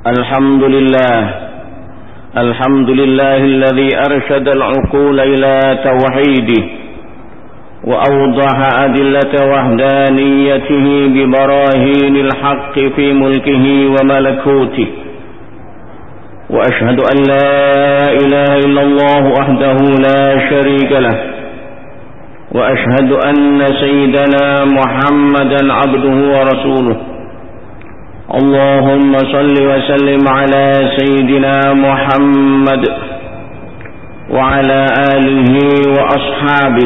الحمد لله الذي أرشد العقول إلى توحيده وأوضح أدلة وحدانيته ببراهين الحق في ملكه وملكوته. وأشهد أن لا إله إلا الله وحده لا شريك له، وأشهد أن سيدنا محمدا عبده ورسوله. اللهم صل وسلم على سيدنا محمد وعلى آله وأصحابه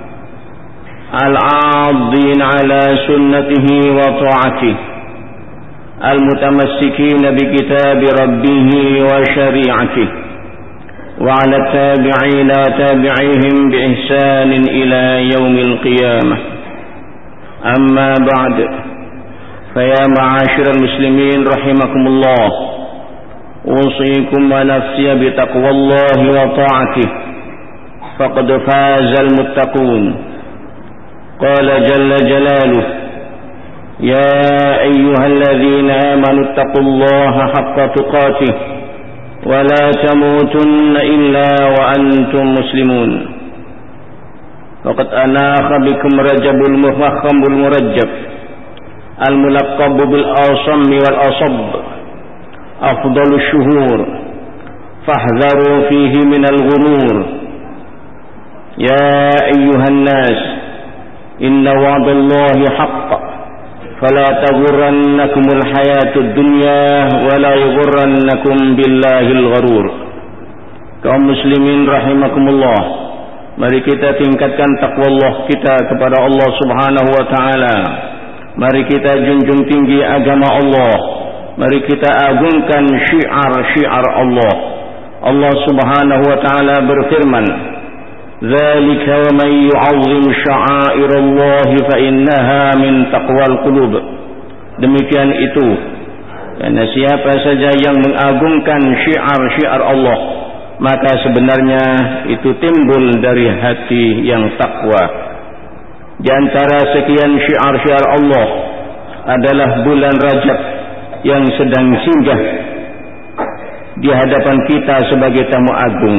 العاضين على سنته وطاعته، المتمسكين بكتاب ربه وشريعته، وعلى التابعين وتابعيهم بإحسان إلى يوم القيامة. أما بعد، فيا معاشر المسلمين رحمكم الله، أوصيكم ونفسي بتقوى الله وطاعته، فقد فاز المتقون. قال جل جلاله: يا أيها الذين آمنوا اتقوا الله حق تقاته ولا تموتن إلا وأنتم مسلمون. وقد أناخ بكم رجب المفخم المرجب الملقب بالأصم والأصب، أفضل الشهور، فاحذروا فيه من الغرور. يا أيها الناس، إن وعد الله حق، فلا تغرنكم الحياة الدنيا ولا يغرنكم بالله الغرور. Kaum muslimin rahimakumullah, mari kita tingkatkan takwa Allah kita kepada Allah Subhanahu wa taala. Mari kita junjung tinggi agama Allah. Mari kita agungkan syiar-syiar Allah. Allah Subhanahu wa taala berfirman: "Dzalika wa man yu'azzim sya'airallahi fa innaha min taqwal qulub." Demikian itu, karena siapa saja yang mengagungkan syiar-syiar Allah, maka sebenarnya itu timbul dari hati yang takwa. Di antara sekian syiar-syiar Allah adalah bulan Rajab yang sedang singgah di hadapan kita sebagai tamu agung,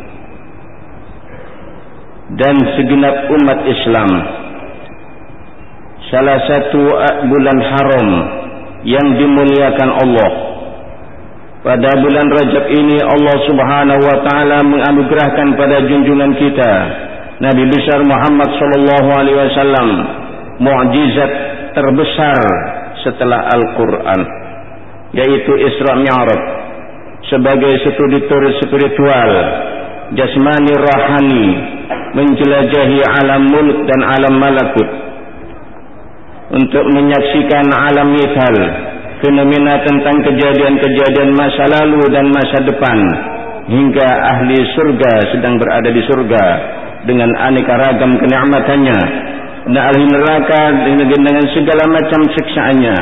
dan segenap umat Islam. Salah satu bulan haram yang dimuliakan Allah. Pada bulan Rajab ini Allah Subhanahu wa taala menganugerahkan pada junjungan kita Nabi besar Muhammad sallallahu alaihi wasallam mukjizat terbesar setelah Al-Qur'an, yaitu Isra Mi'raj, sebagai studi tur spiritual jasmani rohani menjelajahi alam mulk dan alam malakut untuk menyaksikan alam mithal, fenomena tentang kejadian-kejadian masa lalu dan masa depan, hingga ahli surga sedang berada di surga dengan aneka ragam kenikmatannya, dan ahli neraka dengan segala macam siksaannya.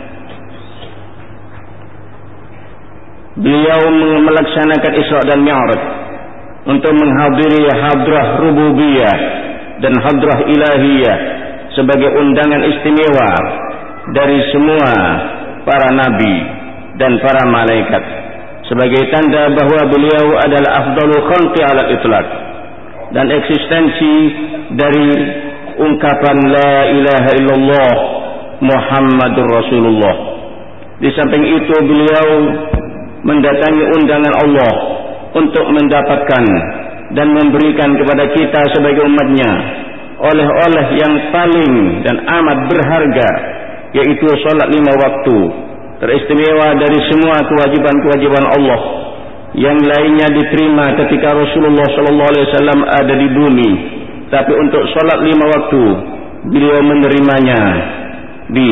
Beliau melaksanakan Isra dan Mi'raj untuk menghadiri hadrah rububiyah dan hadrah ilahiyah sebagai undangan istimewa dari semua para nabi dan para malaikat, sebagai tanda bahawa beliau adalah afdalul khalqi ala itlaq, dan eksistensi dari ungkapan la ilaha illallah Muhammadur Rasulullah. Di samping itu, beliau mendatangi undangan Allah untuk mendapatkan dan memberikan kepada kita sebagai umatnya oleh-oleh yang paling dan amat berharga, yaitu salat 5 waktu, teristimewa dari semua kewajiban-kewajiban Allah yang lainnya diterima ketika Rasulullah sallallahu alaihi wasallam ada di bumi, tapi untuk salat 5 waktu beliau menerimanya di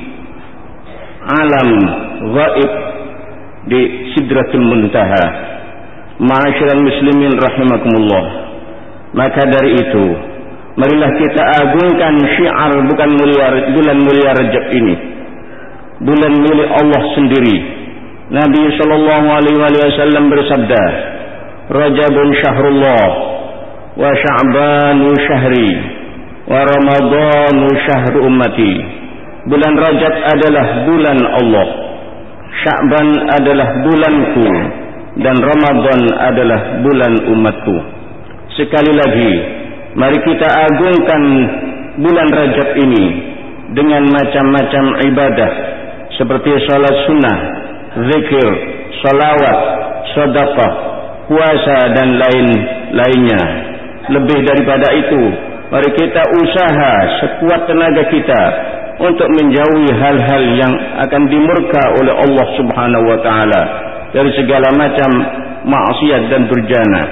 alam ghaib, di Sidratul Muntaha. Ma'asyiral muslimin rahimakumullah, maka dari itu marilah kita agungkan syiar bulan mulia Rajab ini, bulan milik Allah sendiri. Nabi sallallahu alaihi wasallam bersabda, "Rajabun syahrullah wa sya'banu syahri wa ramadhanu syahru ummati." Bulan Rajab adalah bulan Allah, Sya'ban adalah bulanku dan Ramadan adalah bulan umatku. Sekali lagi, mari kita agungkan bulan Rajab ini dengan macam-macam ibadah seperti salat sunnah, zikir, salawat, sedekah, puasa dan lain-lainnya. Lebih daripada itu, mari kita usaha sekuat tenaga kita untuk menjauhi hal-hal yang akan dimurka oleh Allah Subhanahu wa taala dari segala macam maksiat dan durjana.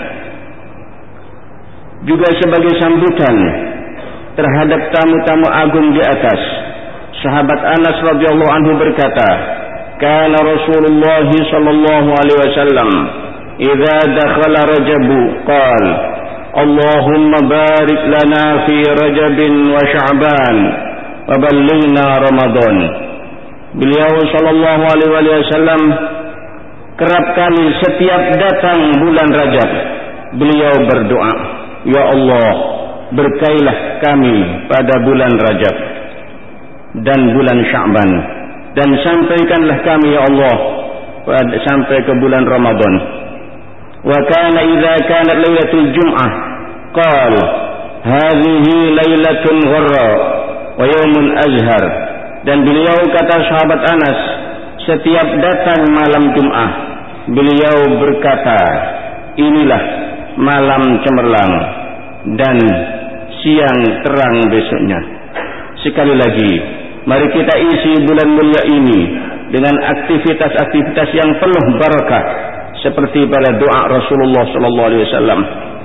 Juga sebagai sambutan terhadap tamu-tamu agung di atas, sahabat Anas radhiyallahu anhu berkata, "Kana Rasulullah sallallahu alaihi wasallam idza dakhala Rajab qala, Allahumma barik lana fi Rajabin wa Sya'ban wa ballighna Ramadan." Beliau sallallahu alaihi wasallam kerap kali setiap datang bulan Rajab, beliau berdoa, "Ya Allah, berkailah kami pada bulan Rajab dan bulan Sya'ban, dan sampaikanlah kami ya Allah sampai ke bulan Ramadan." Wa kana idza kanat lailatul jum'ah qala, "Hadhihi lailatun gharra wa yawmun azhar." Dan beliau kata sahabat Anas, setiap datang malam Jumat, beliau berkata, "Inilah malam cemerlang dan siang terang besoknya." Sekali lagi, mari kita isi bulan mulia ini dengan aktivitas-aktivitas yang penuh barakah seperti pada doa Rasulullah sallallahu alaihi wasallam.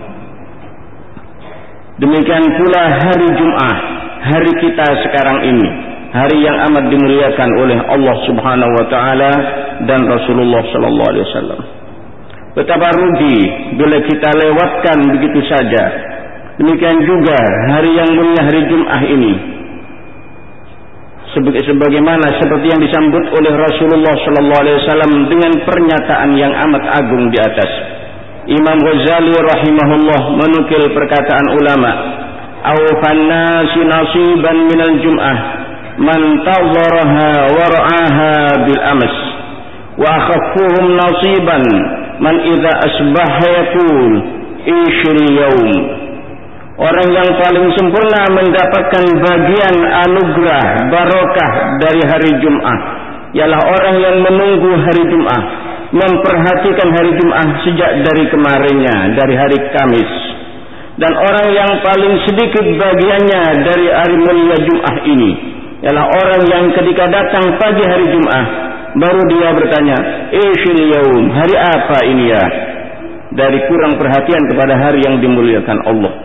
Demikian pula hari Jumat, hari kita sekarang ini, hari yang amat dimuliakan oleh Allah Subhanahu wa taala dan Rasulullah sallallahu alaihi wasallam. Betapa rugi bila kita lewatkan begitu saja. Demikian juga hari yang mulia hari Jumat ini, sebagaimana seperti yang disambut oleh Rasulullah sallallahu alaihi wasallam dengan pernyataan yang amat agung di atas. Imam Ghazali rahimahullah menukil perkataan ulama, "Awfan nasi nasiban minal jum'ah man tadharaha wa ra'aha bil ams, wa akhaffuhum nasiban man idza asbaha yaqul ishil yawm." Orang yang paling sempurna mendapatkan bagian anugerah barakah dari hari Jumat ialah orang yang menunggu hari Jumat, memperhatikan hari Jumat sejak dari kemarinnya, dari hari Kamis. Dan orang yang paling sedikit bagiannya dari hari mulia Jumat ini ialah orang yang ketika datang pagi hari Jumat baru dia bertanya, "Ishil yaum, hari apa ini ya?" Dari kurang perhatian kepada hari yang dimuliakan Allah.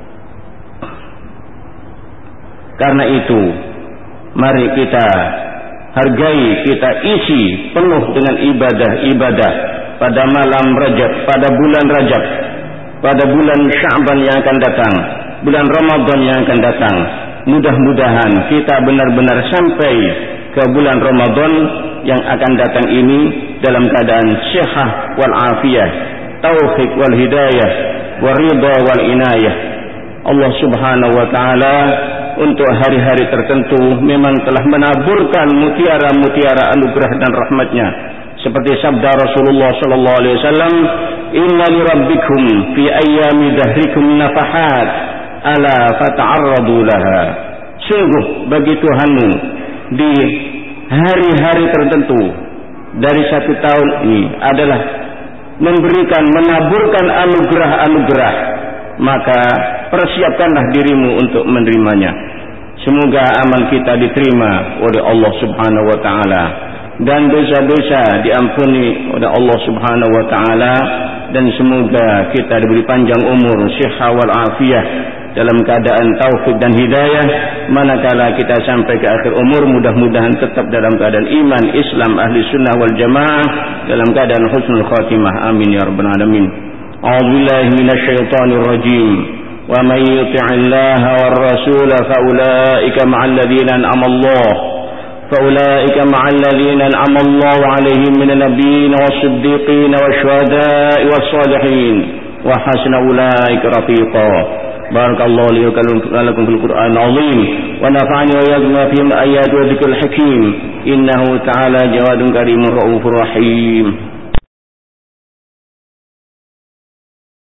Karena itu, mari kita hargai, kita isi penuh dengan ibadah-ibadah pada malam Rajab, pada bulan Rajab, pada bulan Sya'ban yang akan datang, bulan Ramadan yang akan datang. Mudah-mudahan kita benar-benar sampai ke bulan Ramadan yang akan datang ini dalam keadaan syihah wal afiyah, taufik wal hidayah, waridha wal inayah. Allah Subhanahu wa taala untuk hari-hari tertentu memang telah menaburkan mutiara-mutiara anugerah dan rahmatnya, seperti sabda Rasulullah sallallahu alaihi wasallam, "Inna li rabbikum fi ayyami dahrikum nafahat, ala fata'arradu laha." Sungguh bagi Tuhanmu di hari-hari tertentu dari satu tahun ini adalah memberikan, menaburkan anugerah-anugerah, maka persiapkanlah dirimu untuk menerimanya. Semoga amal kita diterima oleh Allah Subhanahu wa taala dan dosa-dosa diampuni oleh Allah Subhanahu wa taala, dan semoga kita diberi panjang umur, sihat wal afiyah dalam keadaan taufik dan hidayah manakala kita sampai ke akhir umur. Mudah-mudahan tetap dalam keadaan iman, Islam, ahli sunnah wal jamaah, dalam keadaan husnul khatimah. Amin ya rabbal alamin. A'udzubillahi minasyaitonir rajim. Wa may yuti'illaha war rasul fa ulaika ma'al ladzina an'ama Allah فأولئك مع الذين أنعم الله عليهم من النبيين والصديقين والشهداء والصالحين وحسن أولئك رفيقا. Barakallahu li wa lakum fil Qur'anil azim wa nafa'ani wa iyyakum fi ayati wa dhikril hakim innahu ta'ala jawadun karimur raufur rahim.